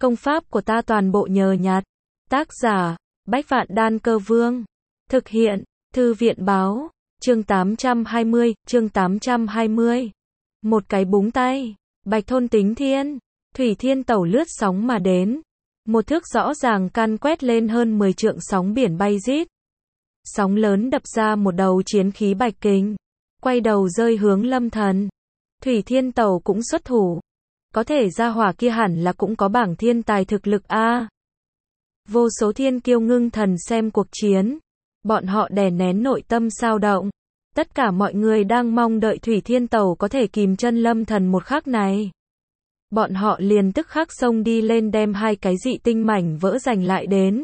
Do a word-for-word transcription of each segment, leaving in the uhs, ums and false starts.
Công pháp của ta toàn bộ nhờ nhặt. Tác giả, Bách Vạn Đan Cơ Vương. Thực hiện, Thư viện báo. Chương tám trăm hai mươi, chương tám trăm hai mươi. Một cái búng tay, Bạch Thôn Tính Thiên, Thủy Thiên Tẩu lướt sóng mà đến. Một thước rõ ràng can quét lên hơn mười trượng sóng biển bay rít. Sóng lớn đập ra một đầu chiến khí bạch kình, quay đầu rơi hướng Lâm Thần. Thủy Thiên Tẩu cũng xuất thủ. Có thể ra hỏa kia hẳn là cũng có bảng thiên tài thực lực a. Vô số thiên kiêu ngưng thần xem cuộc chiến. Bọn họ đè nén nội tâm sao động. Tất cả mọi người đang mong đợi Thủy Thiên Tẩu có thể kìm chân Lâm Thần một khắc này. Bọn họ liền tức khắc xông đi lên đem hai cái dị tinh mảnh vỡ giành lại đến.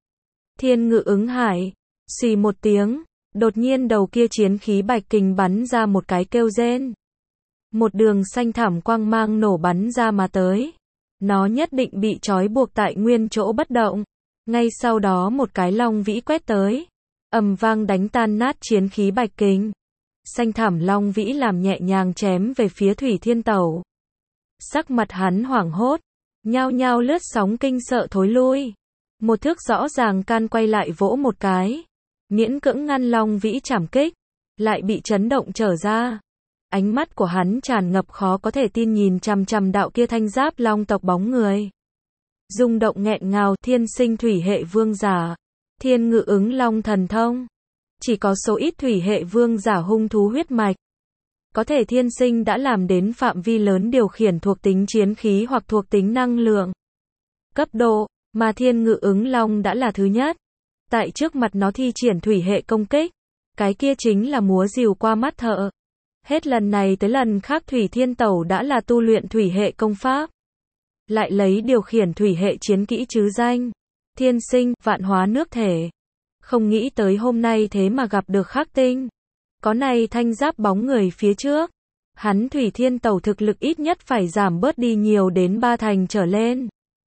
Thiên Ngự Ứng Hải, xì một tiếng, đột nhiên đầu kia chiến khí bạch kình bắn ra một cái kêu rên. Một đường xanh thẳm quang mang nổ bắn ra mà tới. Nó nhất định bị trói buộc tại nguyên chỗ bất động. Ngay sau đó một cái long vĩ quét tới, ầm vang đánh tan nát chiến khí bạch kình. Xanh thẳm long vĩ làm nhẹ nhàng chém về phía Thủy Thiên Tẩu. Sắc mặt hắn hoảng hốt, nhao nhao lướt sóng kinh sợ thối lui. Một thước rõ ràng can quay lại vỗ một cái, miễn cưỡng ngăn long vĩ chảm kích, lại bị chấn động trở ra. Ánh mắt của hắn tràn ngập khó có thể tin nhìn chằm chằm đạo kia thanh giáp long tộc bóng người. Rung động nghẹn ngào, thiên sinh thủy hệ vương giả, Thiên Ngự Ứng Long thần thông. Chỉ có số ít thủy hệ vương giả hung thú huyết mạch có thể thiên sinh đã làm đến phạm vi lớn điều khiển thuộc tính chiến khí hoặc thuộc tính năng lượng cấp độ, mà Thiên Ngự Ứng Long đã là thứ nhất. Tại trước mặt nó thi triển thủy hệ công kích, cái kia chính là múa rìu qua mắt thợ. Hết lần này tới lần khác Thủy Thiên Tẩu đã là tu luyện thủy hệ công pháp, lại lấy điều khiển thủy hệ chiến kỹ chứ danh. Thiên sinh, vạn hóa nước thể. Không nghĩ tới hôm nay thế mà gặp được Khắc Tinh. Có này thanh giáp bóng người phía trước, hắn Thủy Thiên Tẩu thực lực ít nhất phải giảm bớt đi nhiều đến ba thành trở lên.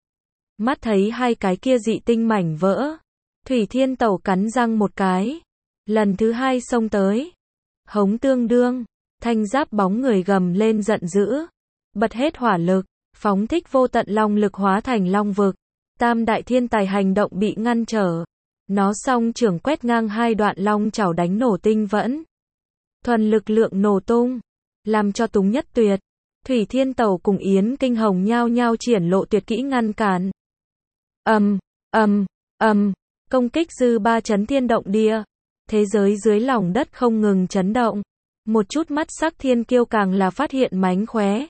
Mắt thấy hai cái kia dị tinh mảnh vỡ, Thủy Thiên Tẩu cắn răng một cái, lần thứ hai xông tới. Hống tương đương, thanh giáp bóng người gầm lên giận dữ, bật hết hỏa lực, phóng thích vô tận long lực hóa thành long vực. Tam đại thiên tài hành động bị ngăn trở. Nó song trưởng quét ngang hai đoạn long chảo đánh nổ tinh vẫn. Thuần lực lượng nổ tung, làm cho Túng Nhất Tuyệt, Thủy Thiên Tẩu cùng Yến Kinh Hồng nhao nhao triển lộ tuyệt kỹ ngăn cản. Ầm, ầm, ầm, công kích dư ba chấn thiên động địa. Thế giới dưới lòng đất không ngừng chấn động. Một chút mắt sắc thiên kiêu càng là phát hiện mánh khóe.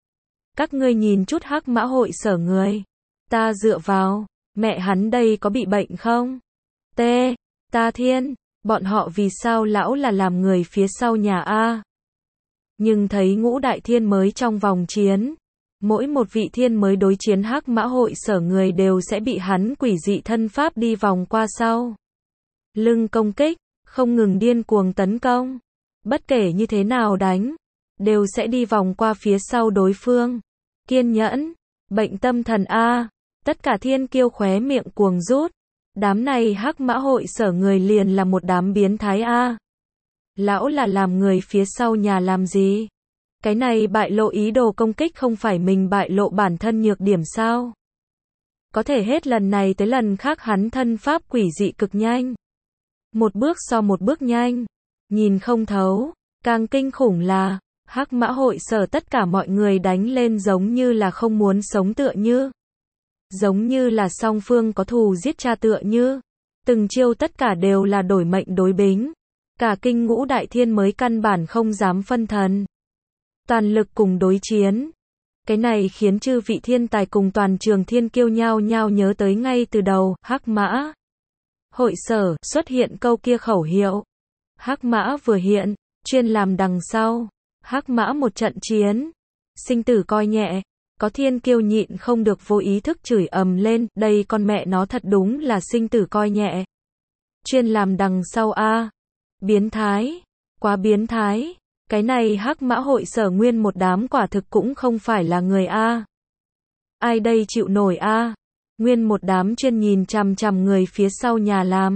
Các ngươi nhìn chút Hắc Mã hội sở người. Ta dựa vào, mẹ hắn đây có bị bệnh không? T, ta thiên, bọn họ vì sao lão là làm người phía sau nhà a? Nhưng thấy ngũ đại thiên mới trong vòng chiến, mỗi một vị thiên mới đối chiến Hắc Mã hội sở người đều sẽ bị hắn quỷ dị thân pháp đi vòng qua sau lưng công kích, không ngừng điên cuồng tấn công. Bất kể như thế nào đánh, đều sẽ đi vòng qua phía sau đối phương. Kiên nhẫn, bệnh tâm thần a. Tất cả thiên kiêu khóe miệng cuồng rút. Đám này Hắc Mã hội sở người liền là một đám biến thái a. Lão là làm người phía sau nhà làm gì? Cái này bại lộ ý đồ công kích không phải mình bại lộ bản thân nhược điểm sao? Có thể hết lần này tới lần khác hắn thân pháp quỷ dị cực nhanh. Một bước so một bước nhanh. Nhìn không thấu. Càng kinh khủng là, Hắc Mã hội sở tất cả mọi người đánh lên giống như là không muốn sống tựa như. Giống như là song phương có thù giết cha tựa như. Từng chiêu tất cả đều là đổi mệnh đối bính. Cả kinh ngũ đại thiên mới căn bản không dám phân thần. Toàn lực cùng đối chiến. Cái này khiến chư vị thiên tài cùng toàn trường thiên kiêu nhao nhao nhớ tới ngay từ đầu. Hắc Mã hội sở xuất hiện câu kia khẩu hiệu. Hắc Mã vừa hiện, chuyên làm đằng sau. Hắc Mã một trận chiến, sinh tử coi nhẹ. Có thiên kiêu nhịn không được vô ý thức chửi ầm lên, đây con mẹ nó thật đúng là sinh tử coi nhẹ. Chuyên làm đằng sau a. Biến thái, quá biến thái. Cái này Hắc Mã hội sở nguyên một đám quả thực cũng không phải là người a. Ai đây chịu nổi a? Nguyên một đám chuyên nhìn chằm chằm người phía sau nhà làm.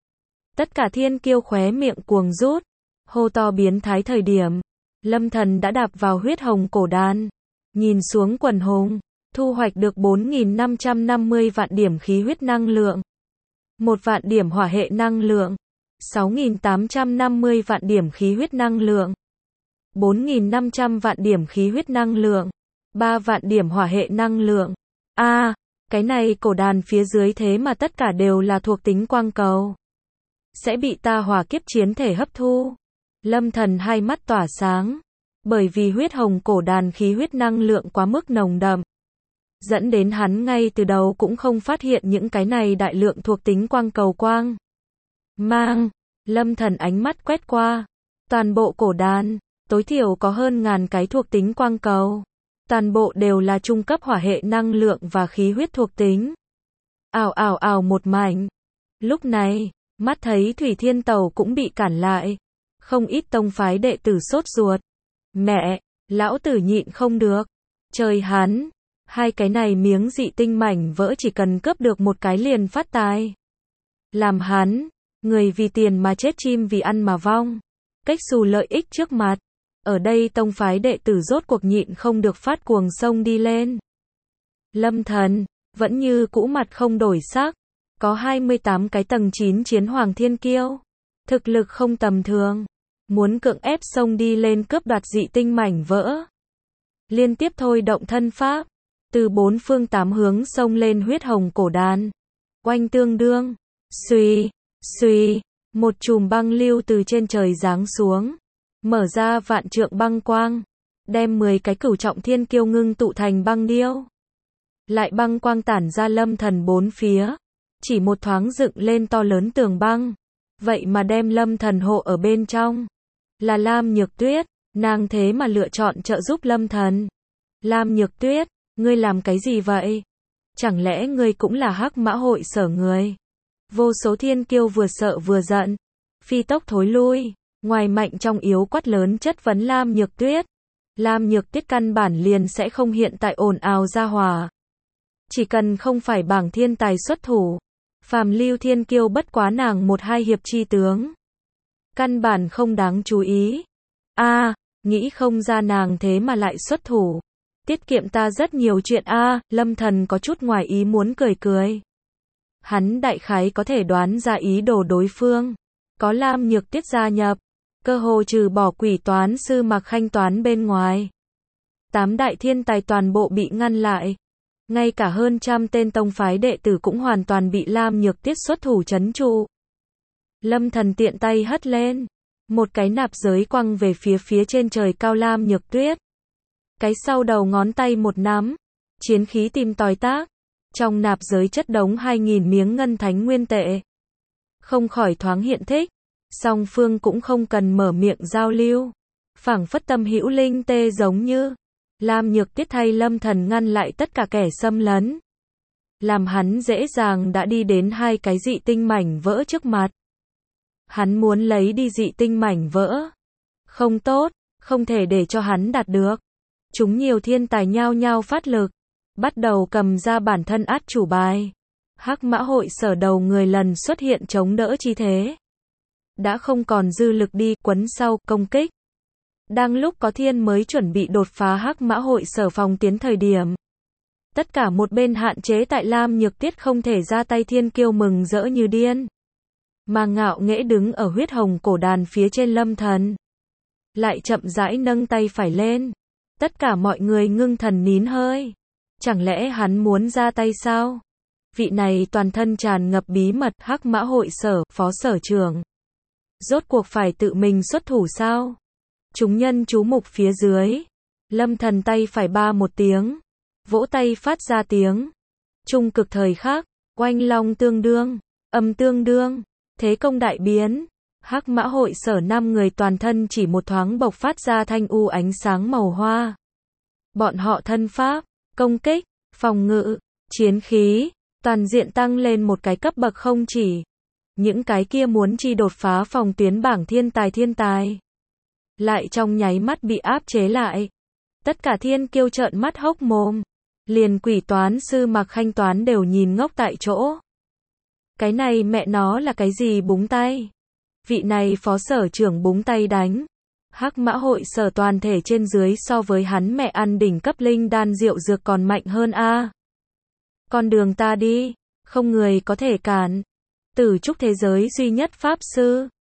Tất cả thiên kiêu khóe miệng cuồng rút, hô to biến thái thời điểm, Lâm Thần đã đạp vào huyết hồng cổ đan. Nhìn xuống quần hùng, thu hoạch được bốn nghìn năm trăm năm mươi vạn điểm khí huyết năng lượng, một vạn điểm hỏa hệ năng lượng, sáu nghìn tám trăm năm mươi vạn điểm khí huyết năng lượng, bốn nghìn năm trăm vạn điểm khí huyết năng lượng, ba vạn điểm hỏa hệ năng lượng. A, à, cái này cổ đàn phía dưới thế mà tất cả đều là thuộc tính quang cầu. Sẽ bị ta hỏa kiếp chiến thể hấp thu. Lâm Thần hai mắt tỏa sáng. Bởi vì huyết hồng cổ đàn khí huyết năng lượng quá mức nồng đậm. Dẫn đến hắn ngay từ đầu cũng không phát hiện những cái này đại lượng thuộc tính quang cầu quang. Mang. Lâm Thần ánh mắt quét qua. Toàn bộ cổ đàn, tối thiểu có hơn ngàn cái thuộc tính quang cầu. Toàn bộ đều là trung cấp hỏa hệ năng lượng và khí huyết thuộc tính. Ào ào ào một mảnh. Lúc này, mắt thấy Thủy Thiên Tàu cũng bị cản lại. Không ít tông phái đệ tử sốt ruột. Mẹ, lão tử nhịn không được. Trời hắn, hai cái này miếng dị tinh mảnh vỡ chỉ cần cướp được một cái liền phát tài. Làm hắn, người vì tiền mà chết chim vì ăn mà vong. Cách xù lợi ích trước mặt. Ở đây tông phái đệ tử rốt cuộc nhịn không được phát cuồng sông đi lên. Lâm Thần, vẫn như cũ mặt không đổi sắc. Có hai mươi tám cái tầng chín chiến hoàng thiên kiêu. Thực lực không tầm thường. Muốn cưỡng ép sông đi lên cướp đoạt dị tinh mảnh vỡ. Liên tiếp thôi động thân pháp. Từ bốn phương tám hướng sông lên huyết hồng cổ đàn. Oanh tương đương. Xuy, xuy. Một chùm băng lưu từ trên trời giáng xuống. Mở ra vạn trượng băng quang. Đem mười cái cửu trọng thiên kiêu ngưng tụ thành băng điêu. Lại băng quang tản ra Lâm Thần bốn phía. Chỉ một thoáng dựng lên to lớn tường băng. Vậy mà đem Lâm Thần hộ ở bên trong. Là Lam Nhược Tuyết. Nàng thế mà lựa chọn trợ giúp Lâm Thần. Lam Nhược Tuyết, ngươi làm cái gì vậy? Chẳng lẽ ngươi cũng là Hắc Mã hội sở người? Vô số thiên kiêu vừa sợ vừa giận. Phi tốc thối lui. Ngoài mạnh trong yếu quát lớn chất vấn Lam Nhược Tuyết. Lam Nhược Tuyết căn bản liền sẽ không hiện tại ồn ào ra hòa. Chỉ cần không phải bảng thiên tài xuất thủ. Phàm lưu thiên kiêu bất quá nàng một hai hiệp chi tướng. Căn bản không đáng chú ý. A, à, nghĩ không ra nàng thế mà lại xuất thủ. Tiết kiệm ta rất nhiều chuyện a, à, Lâm Thần có chút ngoài ý muốn cười cười. Hắn đại khái có thể đoán ra ý đồ đối phương. Có Lam Nhược Tuyết gia nhập. Cơ hồ trừ bỏ quỷ toán sư Mạc Khanh Toán bên ngoài. Tám đại thiên tài toàn bộ bị ngăn lại. Ngay cả hơn trăm tên tông phái đệ tử cũng hoàn toàn bị Lam Nhược Tuyết xuất thủ trấn trụ. Lâm Thần tiện tay hất lên. Một cái nạp giới quăng về phía phía trên trời cao Lam Nhược Tuyết. Cái sau đầu ngón tay một nắm. Chiến khí tìm tòi tác. Trong nạp giới chất đống hai nghìn miếng ngân thánh nguyên tệ. Không khỏi thoáng hiện thích. Song phương cũng không cần mở miệng giao lưu. Phảng phất tâm hữu linh tê giống như. Lam Nhược Tuyết thay Lâm Thần ngăn lại tất cả kẻ xâm lấn. Làm hắn dễ dàng đã đi đến hai cái dị tinh mảnh vỡ trước mặt. Hắn muốn lấy đi dị tinh mảnh vỡ. Không tốt, không thể để cho hắn đạt được. Chúng nhiều thiên tài nhao nhao phát lực. Bắt đầu cầm ra bản thân át chủ bài. Hắc Mã hội sở đầu người lần xuất hiện chống đỡ chi thế. Đã không còn dư lực đi quấn sau công kích. Đang lúc có thiên mới chuẩn bị đột phá Hắc Mã hội sở phòng tiến thời điểm. Tất cả một bên hạn chế tại Lam Nhược Tuyết không thể ra tay thiên kiêu mừng rỡ như điên. Mà ngạo nghễ đứng ở huyết hồng cổ đàn phía trên Lâm Thần. Lại chậm rãi nâng tay phải lên. Tất cả mọi người ngưng thần nín hơi. Chẳng lẽ hắn muốn ra tay sao? Vị này toàn thân tràn ngập bí mật Hắc Mã hội sở, phó sở trưởng. Rốt cuộc phải tự mình xuất thủ sao? Chúng nhân chú mục phía dưới. Lâm Thần tay phải ba một tiếng. Vỗ tay phát ra tiếng. Trung cực thời khắc. Oanh long tương đương. Âm tương đương. Thế công đại biến. Hắc Mã hội sở năm người toàn thân chỉ một thoáng bộc phát ra thanh u ánh sáng màu hoa. Bọn họ thân pháp, công kích, phòng ngự, chiến khí, toàn diện tăng lên một cái cấp bậc không chỉ. Những cái kia muốn chi đột phá phòng tuyến bảng thiên tài thiên tài. Lại trong nháy mắt bị áp chế lại. Tất cả thiên kiêu trợn mắt hốc mồm. Liền quỷ toán sư Mạc Khanh Toán đều nhìn ngốc tại chỗ. Cái này mẹ nó là cái gì búng tay? Vị này phó sở trưởng búng tay đánh. Hắc mã hội sở toàn thể trên dưới so với hắn mẹ ăn đỉnh cấp linh đan diệu dược còn mạnh hơn a. Con đường ta đi, không người có thể cản. Tử trúc thế giới duy nhất pháp sư.